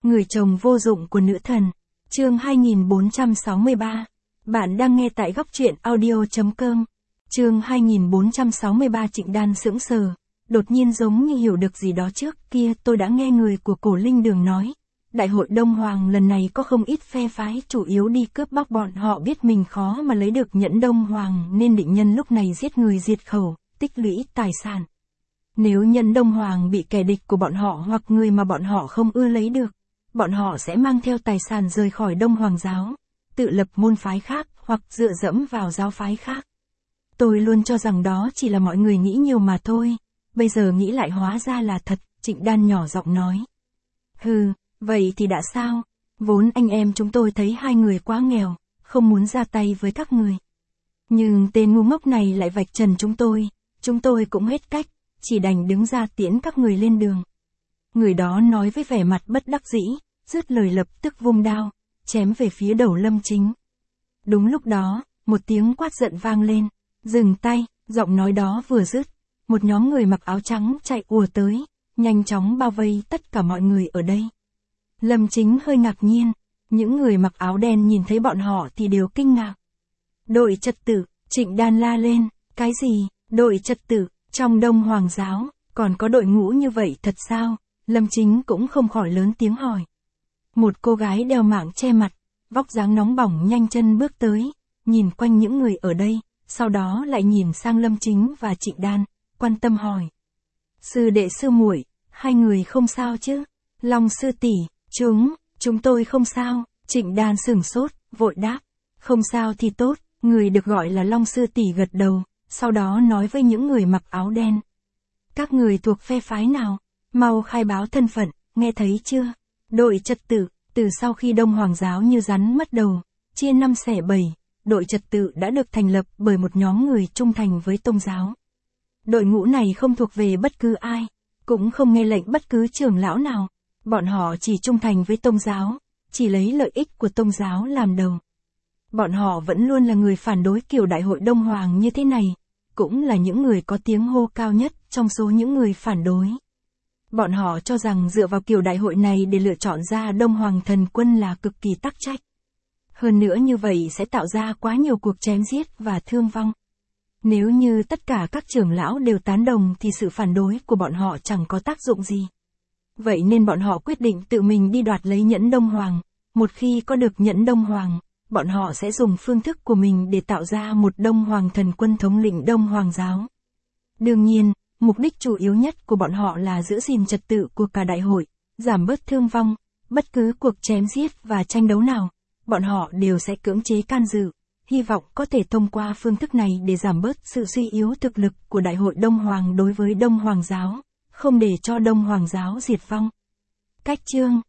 Người chồng vô dụng của nữ thần. Chương 2463. Bạn đang nghe tại góc truyện audio.com. Chương 2463. Trịnh Đan sững sờ, đột nhiên giống như hiểu được gì đó. Trước kia tôi đã nghe người của Cổ Linh Đường nói, Đại hội Đông Hoàng lần này có không ít phe phái chủ yếu đi cướp bóc, bọn họ biết mình khó mà lấy được nhẫn Đông Hoàng nên định nhân lúc này giết người diệt khẩu, tích lũy tài sản. Nếu nhẫn Đông Hoàng bị kẻ địch của bọn họ hoặc người mà bọn họ không ưa lấy được, bọn họ sẽ mang theo tài sản rời khỏi Đông Hoàng giáo, tự lập môn phái khác hoặc dựa dẫm vào giáo phái khác. Tôi luôn cho rằng đó chỉ là mọi người nghĩ nhiều mà thôi, bây giờ nghĩ lại hóa ra là thật. Trịnh Đan nhỏ giọng nói. Hừ, vậy thì đã sao? Vốn anh em chúng tôi thấy hai người quá nghèo, không muốn ra tay với các người. Nhưng tên ngu ngốc này lại vạch trần chúng tôi cũng hết cách, chỉ đành đứng ra tiễn các người lên đường. Người đó nói với vẻ mặt bất đắc dĩ, dứt lời lập tức vung đao, chém về phía đầu Lâm Chính. Đúng lúc đó, một tiếng quát giận vang lên, dừng tay. Giọng nói đó vừa dứt, một nhóm người mặc áo trắng chạy ùa tới, nhanh chóng bao vây tất cả mọi người ở đây. Lâm Chính hơi ngạc nhiên, những người mặc áo đen nhìn thấy bọn họ thì đều kinh ngạc. Đội trật tự, Trịnh Đan la lên, cái gì, đội trật tự, trong Đông Hoàng giáo, còn có đội ngũ như vậy thật sao? Lâm Chính cũng không khỏi lớn tiếng hỏi. Một cô gái đeo mạng che mặt, vóc dáng nóng bỏng nhanh chân bước tới, nhìn quanh những người ở đây, sau đó lại nhìn sang Lâm Chính và Trịnh Đan, quan tâm hỏi. Sư đệ sư muội, hai người không sao chứ? Long sư tỷ, chúng tôi không sao. Trịnh Đan sửng sốt, vội đáp. Không sao thì tốt. Người được gọi là Long sư tỷ gật đầu, sau đó nói với những người mặc áo đen. Các người thuộc phe phái nào? Mau khai báo thân phận, nghe thấy chưa? Đội trật tự, từ sau khi Đông Hoàng giáo như rắn mất đầu, chia 5 xẻ 7, đội trật tự đã được thành lập bởi một nhóm người trung thành với Tông giáo. Đội ngũ này không thuộc về bất cứ ai, cũng không nghe lệnh bất cứ trưởng lão nào. Bọn họ chỉ trung thành với Tông giáo, chỉ lấy lợi ích của Tông giáo làm đầu. Bọn họ vẫn luôn là người phản đối kiểu Đại hội Đông Hoàng như thế này, cũng là những người có tiếng hô cao nhất trong số những người phản đối. Bọn họ cho rằng dựa vào kiểu đại hội này để lựa chọn ra Đông Hoàng thần quân là cực kỳ tắc trách. Hơn nữa như vậy sẽ tạo ra quá nhiều cuộc chém giết và thương vong. Nếu như tất cả các trưởng lão đều tán đồng thì sự phản đối của bọn họ chẳng có tác dụng gì. Vậy nên bọn họ quyết định tự mình đi đoạt lấy nhẫn Đông Hoàng. Một khi có được nhẫn Đông Hoàng, bọn họ sẽ dùng phương thức của mình để tạo ra một Đông Hoàng thần quân thống lĩnh Đông Hoàng giáo. Đương nhiên, mục đích chủ yếu nhất của bọn họ là giữ gìn trật tự của cả đại hội, giảm bớt thương vong. Bất cứ cuộc chém giết và tranh đấu nào, bọn họ đều sẽ cưỡng chế can dự, hy vọng có thể thông qua phương thức này để giảm bớt sự suy yếu thực lực của Đại hội Đông Hoàng đối với Đông Hoàng giáo, không để cho Đông Hoàng giáo diệt vong. Cách chương